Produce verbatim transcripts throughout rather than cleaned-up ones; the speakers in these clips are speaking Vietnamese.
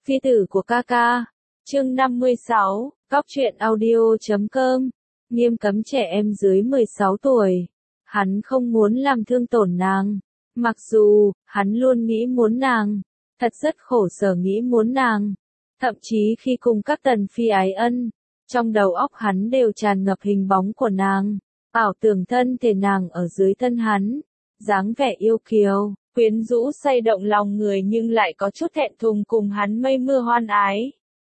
Phi tử của ca ca. Chương năm mươi sáu, Cóc truyện audio chấm com. Nghiêm cấm trẻ em dưới mười sáu tuổi. Hắn không muốn làm thương tổn nàng. Mặc dù, hắn luôn nghĩ muốn nàng. Thật rất khổ sở nghĩ muốn nàng. Thậm chí khi cùng các tần phi ái ân, trong đầu óc hắn đều tràn ngập hình bóng của nàng. Ảo tưởng thân thể nàng ở dưới thân hắn. Dáng vẻ yêu kiều, quyến rũ say động lòng người nhưng lại có chút thẹn thùng cùng hắn mây mưa hoan ái.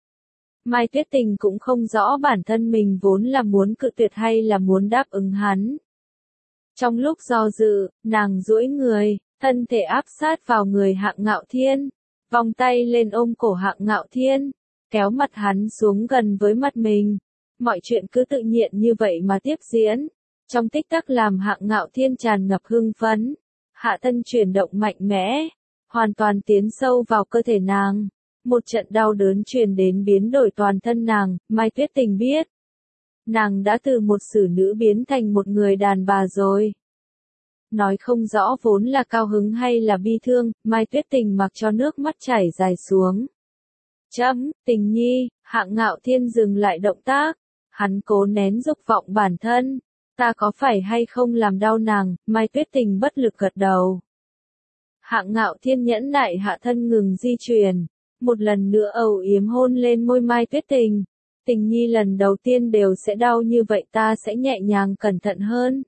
Mai Tuyết Tình cũng không rõ bản thân mình vốn là muốn cự tuyệt hay là muốn đáp ứng hắn. Trong lúc do dự, nàng duỗi người, thân thể áp sát vào người Hạng Ngạo Thiên, vòng tay lên ôm cổ Hạng Ngạo Thiên, kéo mặt hắn xuống gần với mặt mình. Mọi chuyện cứ tự nhiên như vậy mà tiếp diễn. Trong tích tắc làm Hạng Ngạo Thiên tràn ngập hưng phấn, hạ thân chuyển động mạnh mẽ, hoàn toàn tiến sâu vào cơ thể nàng. Một trận đau đớn truyền đến biến đổi toàn thân nàng, Mai Tuyết Tình biết. Nàng đã từ một xử nữ biến thành một người đàn bà rồi. Nói không rõ vốn là cao hứng hay là bi thương, Mai Tuyết Tình mặc cho nước mắt chảy dài xuống. Chấm, Tình nhi, Hạng Ngạo Thiên dừng lại động tác, hắn cố nén dục vọng bản thân. Ta có phải hay không làm đau nàng, Mai Tuyết Tình bất lực gật đầu. Hạng Ngạo Thiên nhẫn nại hạ thân ngừng di chuyển, một lần nữa âu yếm hôn lên môi Mai Tuyết Tình. Tình nhi lần đầu tiên đều sẽ đau như vậy, ta sẽ nhẹ nhàng cẩn thận hơn.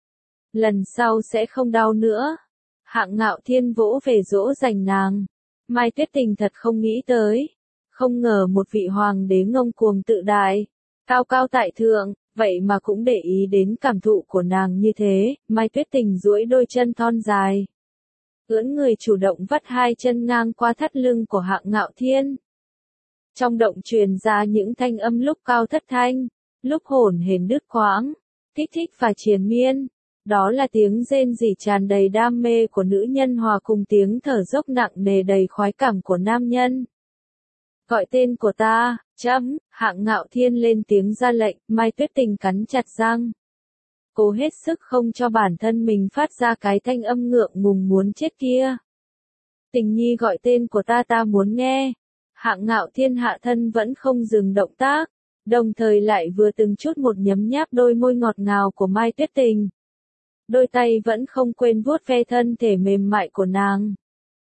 Lần sau sẽ không đau nữa. Hạng Ngạo Thiên vỗ về dỗ dành nàng. Mai Tuyết Tình thật không nghĩ tới. Không ngờ một vị hoàng đế ngông cuồng tự đại, cao cao tại thượng, vậy mà cũng để ý đến cảm thụ của nàng như thế. Mai Tuyết Tình duỗi đôi chân thon dài, ưỡn người chủ động vắt hai chân ngang qua thắt lưng của Hạng Ngạo Thiên. Trong động truyền ra những thanh âm lúc cao thất thanh, lúc hỗn hển đứt quãng, kích thích và triền miên. Đó là tiếng rên rỉ tràn đầy đam mê của nữ nhân hòa cùng tiếng thở dốc nặng nề đầy khoái cảm của nam nhân. Gọi tên của ta, chấm, Hạng Ngạo Thiên lên tiếng ra lệnh. Mai Tuyết Tình cắn chặt răng, cố hết sức không cho bản thân mình phát ra cái thanh âm ngượng ngùng muốn chết kia. Tình nhi gọi tên của ta, ta muốn nghe. Hạng Ngạo Thiên hạ thân vẫn không dừng động tác, đồng thời lại vừa từng chút một nhấm nháp đôi môi ngọt ngào của Mai Tuyết Tình. Đôi tay vẫn không quên vuốt ve thân thể mềm mại của nàng.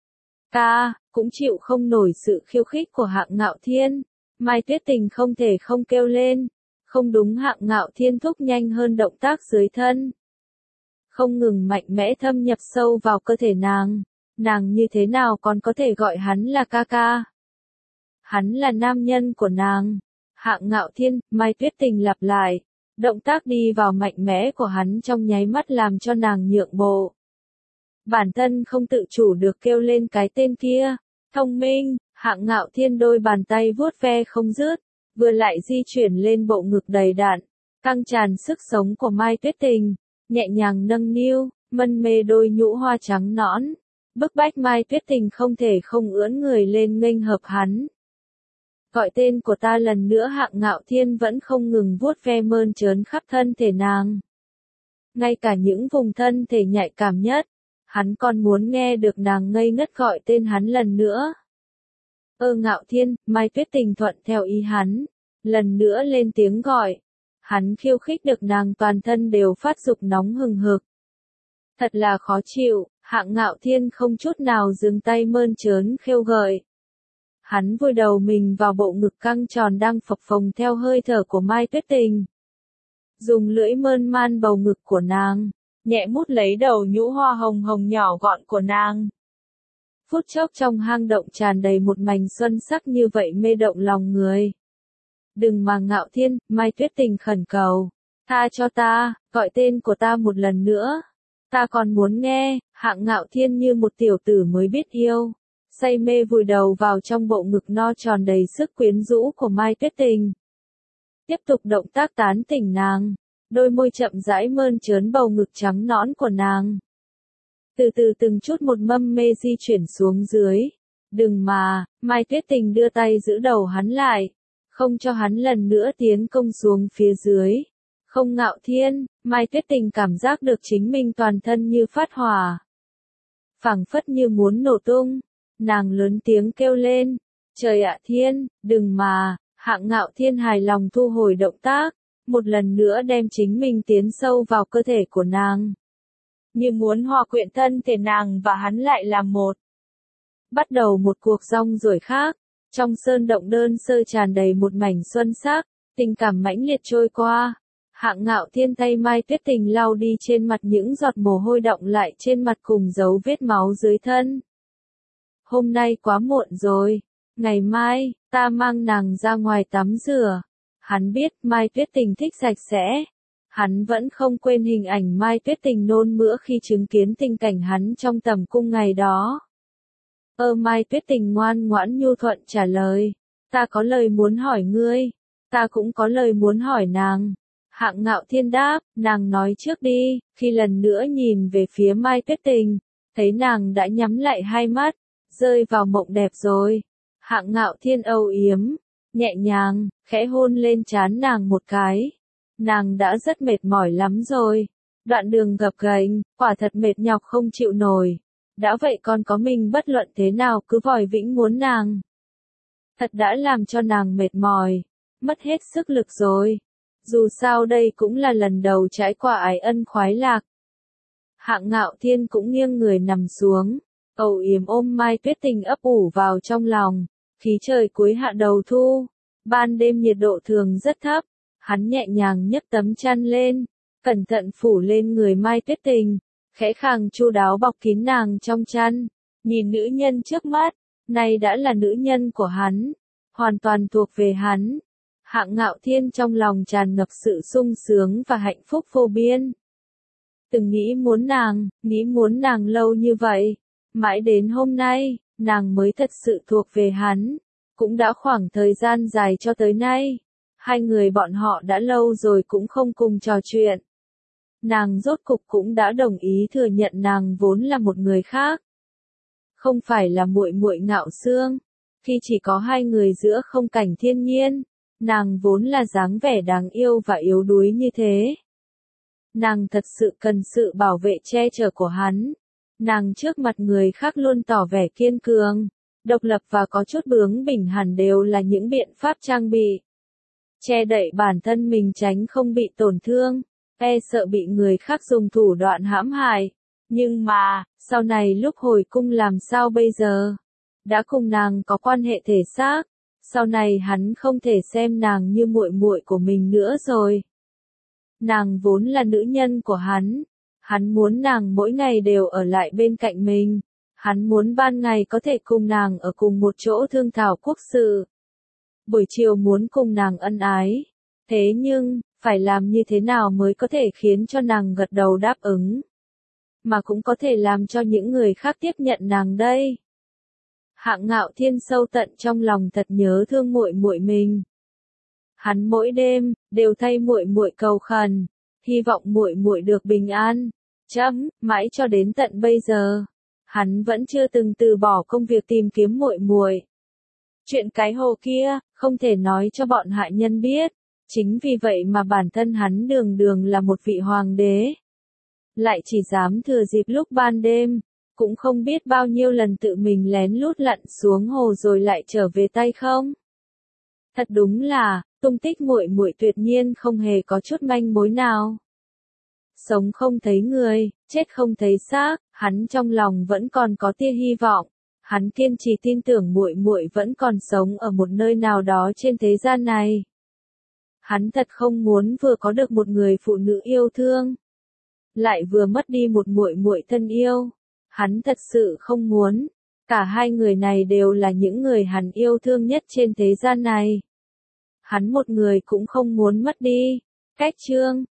Ca, cũng chịu không nổi sự khiêu khích của Hạng Ngạo Thiên. Mai Tuyết Tình không thể không kêu lên. Không đúng, Hạng Ngạo Thiên thúc nhanh hơn động tác dưới thân. Không ngừng mạnh mẽ thâm nhập sâu vào cơ thể nàng. Nàng như thế nào còn có thể gọi hắn là ca ca? Hắn là nam nhân của nàng. Hạng Ngạo Thiên, Mai Tuyết Tình lặp lại. Động tác đi vào mạnh mẽ của hắn trong nháy mắt làm cho nàng nhượng bộ. Bản thân không tự chủ được kêu lên cái tên kia. Thông minh, Hạng Ngạo Thiên đôi bàn tay vuốt ve không dứt, vừa lại di chuyển lên bộ ngực đầy đặn, căng tràn sức sống của Mai Tuyết Tình, nhẹ nhàng nâng niu, mân mê đôi nhũ hoa trắng nõn, bức bách Mai Tuyết Tình không thể không ưỡn người lên nghênh hợp hắn. Gọi tên của ta lần nữa. Hạng Ngạo Thiên vẫn không ngừng vuốt ve mơn trớn khắp thân thể nàng. Ngay cả những vùng thân thể nhạy cảm nhất, hắn còn muốn nghe được nàng ngây ngất gọi tên hắn lần nữa. Ơ Ngạo Thiên, Mai Tuyết Tình thuận theo ý hắn, lần nữa lên tiếng gọi. Hắn khiêu khích được nàng toàn thân đều phát dục nóng hừng hực. Thật là khó chịu, Hạng Ngạo Thiên không chút nào dừng tay mơn trớn khêu gợi. Hắn vùi đầu mình vào bộ ngực căng tròn đang phập phồng theo hơi thở của Mai Tuyết Tình. Dùng lưỡi mơn man bầu ngực của nàng, nhẹ mút lấy đầu nhũ hoa hồng hồng nhỏ gọn của nàng. Phút chốc trong hang động tràn đầy một mảnh xuân sắc như vậy mê động lòng người. Đừng mà Ngạo Thiên, Mai Tuyết Tình khẩn cầu. Tha cho ta, gọi tên của ta một lần nữa. Ta còn muốn nghe. Hạng Ngạo Thiên như một tiểu tử mới biết yêu, say mê vùi đầu vào trong bộ ngực no tròn đầy sức quyến rũ của Mai Tuyết Tình. Tiếp tục động tác tán tỉnh nàng, đôi môi chậm rãi mơn trớn bầu ngực trắng nõn của nàng. Từ từ từng chút một mâm mê di chuyển xuống dưới. Đừng mà, Mai Tuyết Tình đưa tay giữ đầu hắn lại, không cho hắn lần nữa tiến công xuống phía dưới. Không Ngạo Thiên, Mai Tuyết Tình cảm giác được chính mình toàn thân như phát hỏa, phảng phất như muốn nổ tung. Nàng lớn tiếng kêu lên, Trời ạ Thiên, đừng mà, Hạng Ngạo Thiên hài lòng thu hồi động tác, một lần nữa đem chính mình tiến sâu vào cơ thể của nàng. Như muốn hòa quyện thân thể nàng và hắn lại làm một. Bắt đầu một cuộc rong ruổi khác, trong sơn động đơn sơ tràn đầy một mảnh xuân sắc, tình cảm mãnh liệt trôi qua. Hạng Ngạo Thiên tay Mai Tuyết Tình lau đi trên mặt những giọt mồ hôi đọng lại trên mặt cùng dấu vết máu dưới thân. Hôm nay quá muộn rồi, ngày mai, ta mang nàng ra ngoài tắm rửa. Hắn biết Mai Tuyết Tình thích sạch sẽ. Hắn vẫn không quên hình ảnh Mai Tuyết Tình nôn mửa khi chứng kiến tình cảnh hắn trong tầm cung ngày đó. Ơ Mai Tuyết Tình ngoan ngoãn nhu thuận trả lời. Ta có lời muốn hỏi ngươi. Ta cũng có lời muốn hỏi nàng. Hạng Ngạo Thiên đáp, nàng nói trước đi, khi lần nữa nhìn về phía Mai Tuyết Tình, thấy nàng đã nhắm lại hai mắt, rơi vào mộng đẹp rồi. Hạng Ngạo Thiên âu yếm, nhẹ nhàng, khẽ hôn lên trán nàng một cái. Nàng đã rất mệt mỏi lắm rồi. Đoạn đường gập ghềnh, quả thật mệt nhọc không chịu nổi. Đã vậy còn có mình bất luận thế nào cứ vòi vĩnh muốn nàng. Thật đã làm cho nàng mệt mỏi, mất hết sức lực rồi. Dù sao đây cũng là lần đầu trải qua ái ân khoái lạc. Hạng Ngạo Thiên cũng nghiêng người nằm xuống, âu yếm ôm Mai Tuyết Tình ấp ủ vào trong lòng. Khí trời cuối hạ đầu thu, ban đêm nhiệt độ thường rất thấp, hắn nhẹ nhàng nhấc tấm chăn lên, cẩn thận phủ lên người Mai Tuyết Tình, khẽ khàng chu đáo bọc kín nàng trong chăn, nhìn nữ nhân trước mắt, này đã là nữ nhân của hắn, hoàn toàn thuộc về hắn. Hạng Ngạo Thiên trong lòng tràn ngập sự sung sướng và hạnh phúc vô biên. Từng nghĩ muốn nàng, nghĩ muốn nàng lâu như vậy, mãi đến hôm nay, nàng mới thật sự thuộc về hắn. Cũng đã khoảng thời gian dài cho tới nay, hai người bọn họ đã lâu rồi cũng không cùng trò chuyện. Nàng rốt cục cũng đã đồng ý thừa nhận nàng vốn là một người khác. Không phải là muội muội Ngạo Xương, khi chỉ có hai người giữa không cảnh thiên nhiên, nàng vốn là dáng vẻ đáng yêu và yếu đuối như thế. Nàng thật sự cần sự bảo vệ che chở của hắn. Nàng trước mặt người khác luôn tỏ vẻ kiên cường, độc lập và có chút bướng bỉnh hẳn đều là những biện pháp trang bị. Che đậy bản thân mình tránh không bị tổn thương, e sợ bị người khác dùng thủ đoạn hãm hại. Nhưng mà, sau này lúc hồi cung làm sao bây giờ? Đã cùng nàng có quan hệ thể xác, sau này hắn không thể xem nàng như muội muội của mình nữa rồi. Nàng vốn là nữ nhân của hắn. Hắn muốn nàng mỗi ngày đều ở lại bên cạnh mình. Hắn muốn ban ngày có thể cùng nàng ở cùng một chỗ thương thảo quốc sự. Buổi chiều muốn cùng nàng ân ái. Thế nhưng, phải làm như thế nào mới có thể khiến cho nàng gật đầu đáp ứng. Mà cũng có thể làm cho những người khác tiếp nhận nàng đây. Hạng Ngạo Thiên sâu tận trong lòng thật nhớ thương muội muội mình. Hắn mỗi đêm đều thay muội muội cầu khẩn, hy vọng muội muội được bình an. Chấm, mãi cho đến tận bây giờ, hắn vẫn chưa từng từ bỏ công việc tìm kiếm muội muội. Chuyện cái hồ kia, không thể nói cho bọn hạ nhân biết, chính vì vậy mà bản thân hắn đường đường là một vị hoàng đế. Lại chỉ dám thừa dịp lúc ban đêm, cũng không biết bao nhiêu lần tự mình lén lút lặn xuống hồ rồi lại trở về tay không. Thật đúng là, tung tích muội muội tuyệt nhiên không hề có chút manh mối nào. Sống không thấy người, chết không thấy xác, hắn trong lòng vẫn còn có tia hy vọng. Hắn kiên trì tin tưởng muội muội vẫn còn sống ở một nơi nào đó trên thế gian này. Hắn thật không muốn vừa có được một người phụ nữ yêu thương, lại vừa mất đi một muội muội thân yêu. Hắn thật sự không muốn. Cả hai người này đều là những người hắn yêu thương nhất trên thế gian này. Hắn một người cũng không muốn mất đi. Cách chương